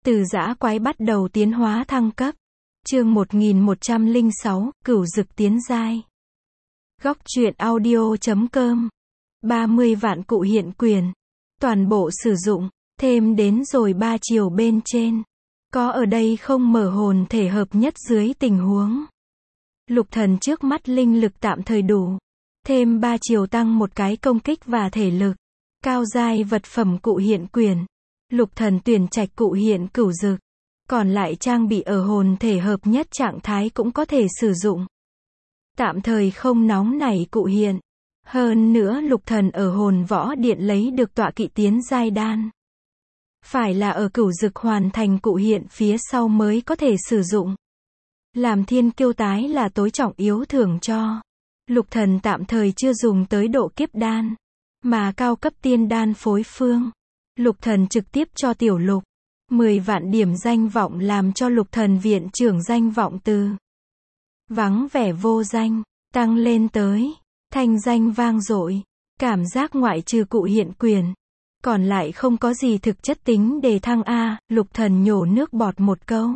Từ dã quái bắt đầu tiến hóa thăng cấp. Chương 1106, Cửu Dực tiến giai. Góc truyện audio.com 30 vạn cụ hiện quyền. Toàn bộ sử dụng, thêm đến rồi 3 chiều bên trên. Có ở đây không mở hồn thể hợp nhất dưới tình huống. Lục thần trước mắt linh lực tạm thời đủ. Thêm 3 chiều tăng một cái công kích và thể lực. Cao giai vật phẩm cụ hiện quyền. Lục thần tuyển trạch cụ hiện Cửu Dực. Còn lại trang bị ở hồn thể hợp nhất trạng thái cũng có thể sử dụng. Tạm thời không nóng nảy cụ hiện. Hơn nữa lục thần ở hồn võ điện lấy được tọa kỵ tiến giai đan. Phải là ở Cửu Dực hoàn thành cụ hiện phía sau mới có thể sử dụng. Làm thiên kiêu tái là tối trọng yếu thưởng cho. Lục thần tạm thời chưa dùng tới độ kiếp đan. Mà cao cấp tiên đan phối phương. Lục thần trực tiếp cho tiểu lục. 10 vạn điểm danh vọng làm cho lục thần viện trưởng danh vọng từ vắng vẻ vô danh, tăng lên tới thanh danh vang dội. Cảm giác ngoại trừ cụ hiện quyền. Còn lại không có gì thực chất tính để thăng A, lục thần nhổ nước bọt một câu.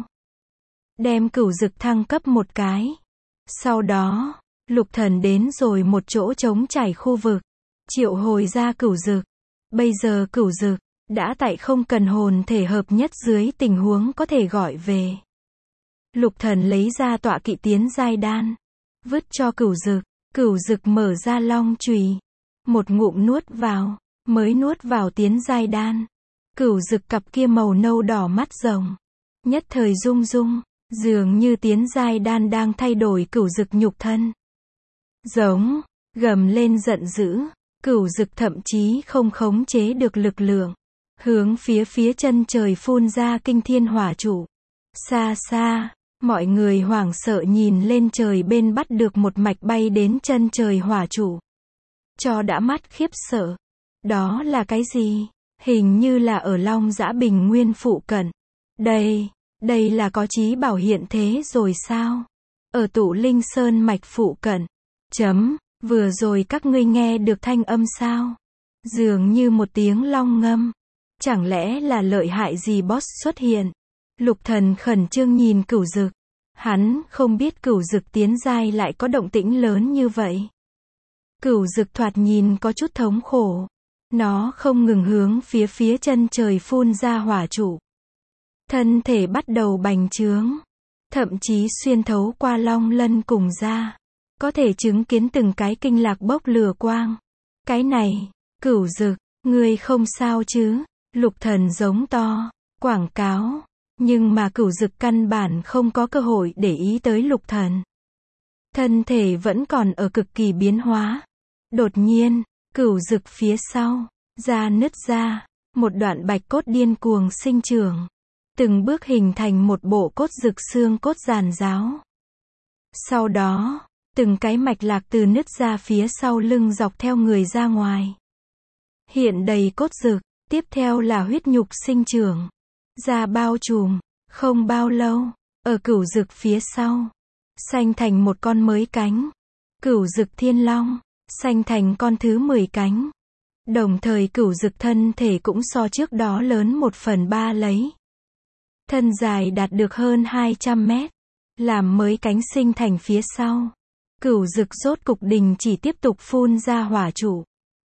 Đem Cửu Dực thăng cấp một cái. Sau đó, lục thần đến rồi một chỗ trống trải khu vực. Triệu hồi ra Cửu Dực. Bây giờ Cửu Dực đã tại không cần hồn thể hợp nhất dưới tình huống có thể gọi về. Lục thần lấy ra tọa kỵ tiến giai đan. Vứt cho Cửu Dực. Cửu Dực mở ra long chùy. Một ngụm nuốt vào. Mới nuốt vào tiến giai đan. Cửu Dực cặp kia màu nâu đỏ mắt rồng. Nhất thời rung rung. Dường như tiến giai đan đang thay đổi Cửu Dực nhục thân. Giống. Gầm lên giận dữ. Cửu Dực thậm chí không khống chế được lực lượng. Hướng phía chân trời phun ra kinh thiên hỏa trụ. Xa xa, mọi người hoảng sợ nhìn lên trời bên bắt được một mạch bay đến chân trời hỏa trụ. Cho đã mắt khiếp sợ. Đó là cái gì? Hình như là ở Long Dã Bình Nguyên phụ cận. Đây là có chí bảo hiện thế rồi sao? Ở Tụ Linh Sơn mạch phụ cận. Vừa rồi các ngươi nghe được thanh âm sao? Dường như một tiếng long ngâm. Chẳng lẽ là lợi hại gì boss xuất hiện? Lục thần khẩn trương nhìn Cửu Dực. Hắn không biết Cửu Dực tiến giai lại có động tĩnh lớn như vậy. Cửu Dực thoạt nhìn có chút thống khổ. Nó không ngừng hướng phía chân trời phun ra hỏa trụ. Thân thể bắt đầu bành trướng. Thậm chí xuyên thấu qua long lân cùng da. Có thể chứng kiến từng cái kinh lạc bốc lửa quang. Cái này, Cửu Dực, ngươi không sao chứ? Lục thần giống to, quảng cáo. Nhưng mà Cửu Dực căn bản không có cơ hội để ý tới lục thần. Thân thể vẫn còn ở cực kỳ biến hóa. Đột nhiên, Cửu Dực phía sau, da nứt ra. Một đoạn bạch cốt điên cuồng sinh trưởng. Từng bước hình thành một bộ cốt dực xương cốt giàn giáo. Sau đó, từng cái mạch lạc từ nứt ra phía sau lưng dọc theo người ra ngoài. Hiện đầy cốt dực. Tiếp theo là huyết nhục sinh trưởng. Da bao trùm. Không bao lâu, ở Cửu Dực phía sau, sanh thành một con mới cánh. Cửu Dực Thiên Long, sanh thành con thứ 10 cánh. Đồng thời Cửu Dực thân thể cũng so trước đó lớn 1/3 lấy. Thân dài đạt được hơn 200 mét. Làm mới cánh sinh thành phía sau. Cửu Dực rốt cục đình chỉ tiếp tục phun ra hỏa trụ.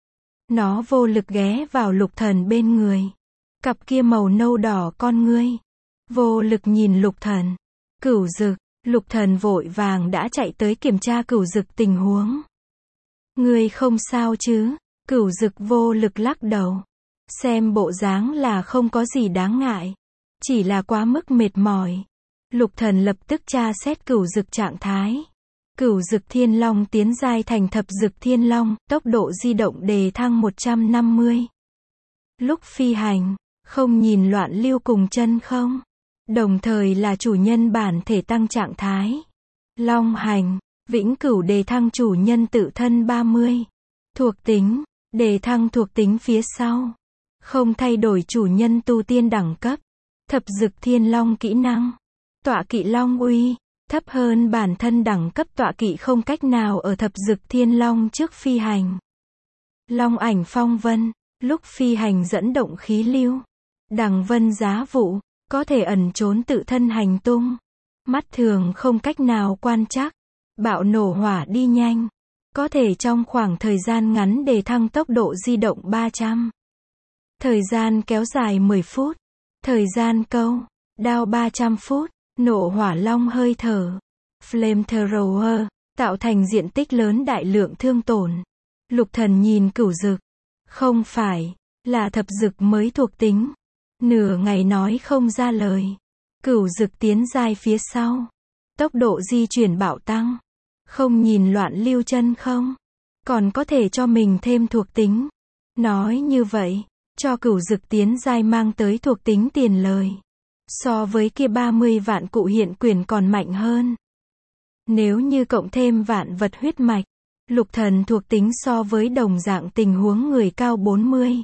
Nó vô lực ghé vào lục thần bên người. Cặp kia màu nâu đỏ con ngươi. Vô lực nhìn lục thần. Cửu Dực, lục thần vội vàng đã chạy tới kiểm tra Cửu Dực tình huống. Ngươi không sao chứ? Cửu Dực vô lực lắc đầu. Xem bộ dáng là không có gì đáng ngại. Chỉ là quá mức mệt mỏi. Lục thần lập tức tra xét Cửu Dực trạng thái. Cửu Dực Thiên Long tiến giai thành Thập Dực Thiên Long, tốc độ di động đề thăng 150. Lúc phi hành, không nhìn loạn lưu cùng chân không. Đồng thời là chủ nhân bản thể tăng trạng thái. Long hành, vĩnh cửu đề thăng chủ nhân tự thân 30. Thuộc tính, đề thăng thuộc tính phía sau. Không thay đổi chủ nhân tu tiên đẳng cấp. Thập Dực Thiên Long kỹ năng. Tọa kỵ Long uy. Thấp hơn bản thân đẳng cấp tọa kỵ không cách nào ở Thập Dực Thiên Long trước phi hành. Long ảnh phong vân, lúc phi hành dẫn động khí lưu. Đằng vân giá vụ, có thể ẩn trốn tự thân hành tung. Mắt thường không cách nào quan trắc. Bạo nổ hỏa đi nhanh. Có thể trong khoảng thời gian ngắn để thăng tốc độ di động 300. Thời gian kéo dài 10 phút. Thời gian câu đao 300 phút. Nổ hỏa long hơi thở. Flamethrower. Tạo thành diện tích lớn đại lượng thương tổn. Lục Thần nhìn Cửu Dực. Không phải là thập dực mới thuộc tính. Nửa ngày nói không ra lời. Cửu Dực tiến giai phía sau. Tốc độ di chuyển bạo tăng. Không nhìn loạn lưu chân không? Còn có thể cho mình thêm thuộc tính. Nói như vậy, cho Cửu Dực tiến giai mang tới thuộc tính tiền lời. So với kia 30 vạn cụ hiện quyền còn mạnh hơn. Nếu như cộng thêm vạn vật huyết mạch, Lục Thần thuộc tính so với đồng dạng tình huống người cao 40.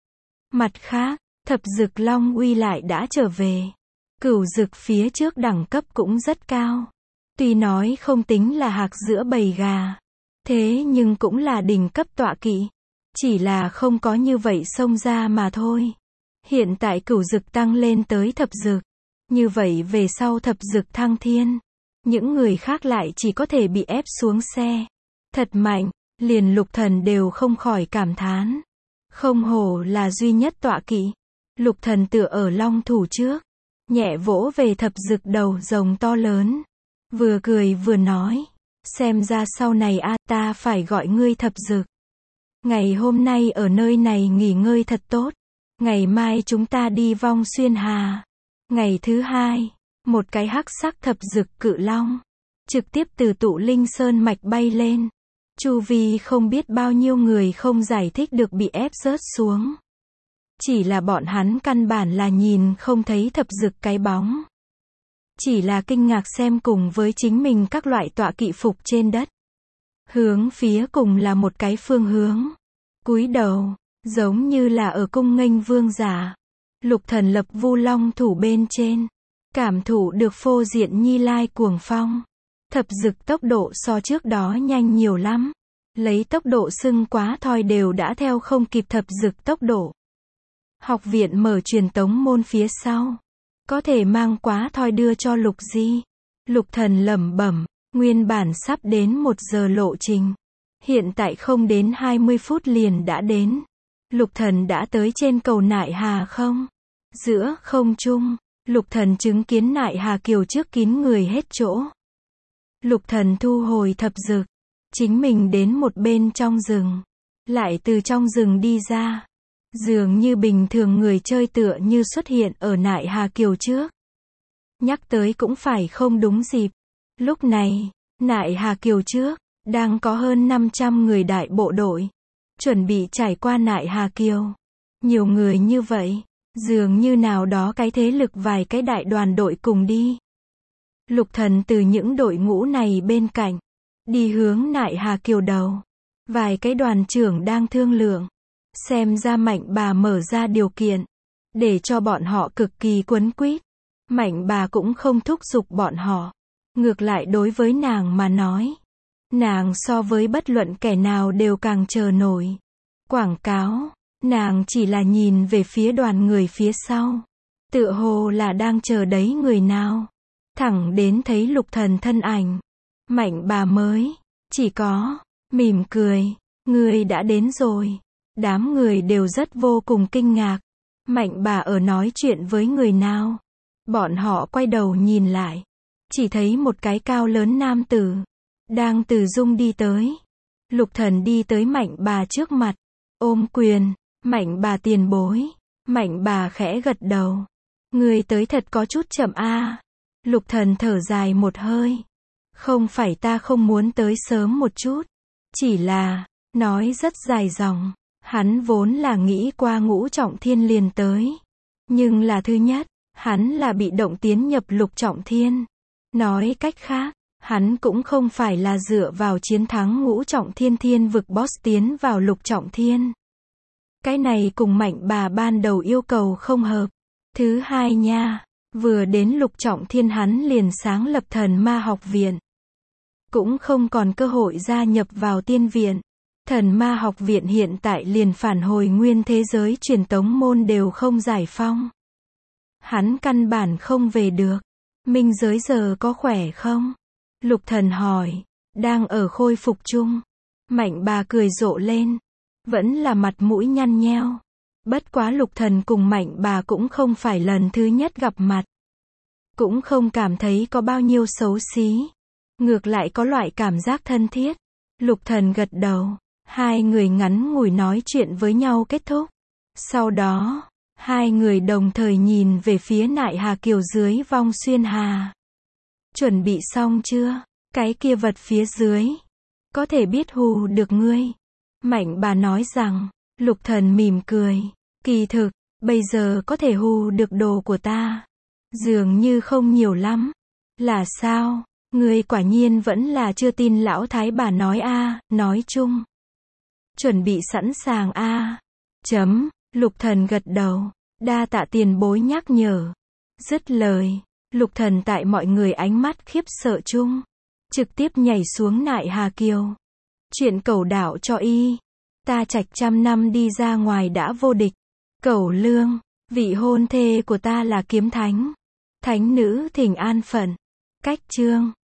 Mặt khác, thập dực long uy lại đã trở về. Cửu dực phía trước đẳng cấp cũng rất cao. Tuy nói không tính là hạc giữa bầy gà, thế nhưng cũng là đỉnh cấp tọa kỵ. Chỉ là không có như vậy xông ra mà thôi. Hiện tại cửu dực tăng lên tới thập dực. Như vậy về sau thập dực thăng thiên, những người khác lại chỉ có thể bị ép xuống xe. Thật mạnh, liền Lục Thần đều không khỏi cảm thán. Không hổ là duy nhất tọa kỵ. Lục Thần tựa ở long thủ trước, nhẹ vỗ về thập dực đầu rồng to lớn. Vừa cười vừa nói, xem ra sau này ta phải gọi ngươi thập dực. Ngày hôm nay ở nơi này nghỉ ngơi thật tốt. Ngày mai chúng ta đi Vong Xuyên Hà. Ngày thứ hai, một cái hắc sắc thập dực cự long, trực tiếp từ Tụ Linh Sơn mạch bay lên. Chu vi không biết bao nhiêu người không giải thích được bị ép rớt xuống. Chỉ là bọn hắn căn bản là nhìn không thấy thập dực cái bóng. Chỉ là kinh ngạc xem cùng với chính mình các loại tọa kỵ phục trên đất. Hướng phía cùng là một cái phương hướng. Cúi đầu, giống như là ở cung nghênh vương giả. Lục Thần lập Vu Long thủ bên trên, cảm thụ được phô diện Như Lai cuồng phong. Thập dực tốc độ so trước đó nhanh nhiều lắm. Lấy tốc độ sưng quá thoi đều đã theo không kịp thập dực tốc độ. Học viện mở truyền tống môn phía sau. Có thể mang quá thoi đưa cho Lục Di. Lục Thần lẩm bẩm, nguyên bản sắp đến 1 giờ lộ trình. Hiện tại không đến 20 phút liền đã đến. Lục Thần đã tới trên cầu Nại Hà không? Giữa không trung, Lục Thần chứng kiến Nại Hà Kiều trước kín người hết chỗ. Lục Thần thu hồi thập dực, chính mình đến một bên trong rừng, lại từ trong rừng đi ra. Dường như bình thường người chơi tựa như xuất hiện ở Nại Hà Kiều trước. Nhắc tới cũng phải không đúng dịp. Lúc này, Nại Hà Kiều trước, đang có hơn 500 người đại bộ đội, chuẩn bị trải qua Nại Hà Kiều. Nhiều người như vậy, dường như nào đó cái thế lực vài cái đại đoàn đội cùng đi. Lục Thần từ những đội ngũ này bên cạnh, đi hướng Nại Hà Kiều đầu. Vài cái đoàn trưởng đang thương lượng. Xem ra Mạnh Bà mở ra điều kiện, để cho bọn họ cực kỳ quấn quýt. Mạnh Bà cũng không thúc giục bọn họ. Ngược lại đối với nàng mà nói, nàng so với bất luận kẻ nào đều càng chờ nổi. Quảng cáo, nàng chỉ là nhìn về phía đoàn người phía sau. Tựa hồ là đang chờ đấy người nào. Thẳng đến thấy Lục Thần thân ảnh. Mạnh Bà mới, chỉ có, mỉm cười, người đã đến rồi. Đám người đều rất vô cùng kinh ngạc. Mạnh Bà ở nói chuyện với người nào? Bọn họ quay đầu nhìn lại. Chỉ thấy một cái cao lớn nam tử. Đang từ dung đi tới. Lục Thần đi tới Mạnh Bà trước mặt. Ôm quyền. Mạnh Bà tiền bối. Mạnh Bà khẽ gật đầu. Người tới thật có chút chậm a. Lục Thần thở dài một hơi. Không phải ta không muốn tới sớm một chút. Chỉ là, nói rất dài dòng. Hắn vốn là nghĩ qua Ngũ Trọng Thiên liền tới. Nhưng là thứ nhất, hắn là bị động tiến nhập Lục Trọng Thiên. Nói cách khác, hắn cũng không phải là dựa vào chiến thắng Ngũ Trọng Thiên thiên vực boss tiến vào Lục Trọng Thiên. Cái này cùng Mạnh Bà ban đầu yêu cầu không hợp. Thứ hai nha, vừa đến Lục Trọng Thiên hắn liền sáng lập Thần Ma học viện. Cũng không còn cơ hội gia nhập vào tiên viện. Thần Ma học viện hiện tại liền phản hồi nguyên thế giới truyền tống môn đều không giải phong. Hắn căn bản không về được. Minh giới giờ có khỏe không? Lục Thần hỏi. Đang ở khôi phục chung. Mạnh bà cười rộ lên. Vẫn là mặt mũi nhăn nheo. Bất quá Lục Thần cùng Mạnh bà cũng không phải lần thứ nhất gặp mặt. Cũng không cảm thấy có bao nhiêu xấu xí. Ngược lại có loại cảm giác thân thiết. Lục Thần gật đầu. Hai người ngắn ngủi nói chuyện với nhau kết thúc. Sau đó, hai người đồng thời nhìn về phía Nại Hà Kiều dưới vong xuyên hà. Chuẩn bị xong chưa? Cái kia vật phía dưới. Có thể biết hù được ngươi. Mạnh bà nói rằng. Lục Thần mỉm cười. Kỳ thực, bây giờ có thể hù được đồ của ta. Dường như không nhiều lắm. Là sao? Ngươi quả nhiên vẫn là chưa tin lão thái bà nói a, nói chung. Chuẩn bị sẵn sàng a. Lục Thần gật đầu. Đa tạ tiền bối nhắc nhở. Dứt lời, Lục Thần tại mọi người ánh mắt khiếp sợ chung, trực tiếp nhảy xuống Nại Hà Kiều. Chuyện Cẩu đạo cho y. Ta Trạch trăm năm đi ra ngoài đã vô địch. Cẩu Lương, vị hôn thê của ta là Kiếm Thánh. Thánh nữ thỉnh an phận. Cách chương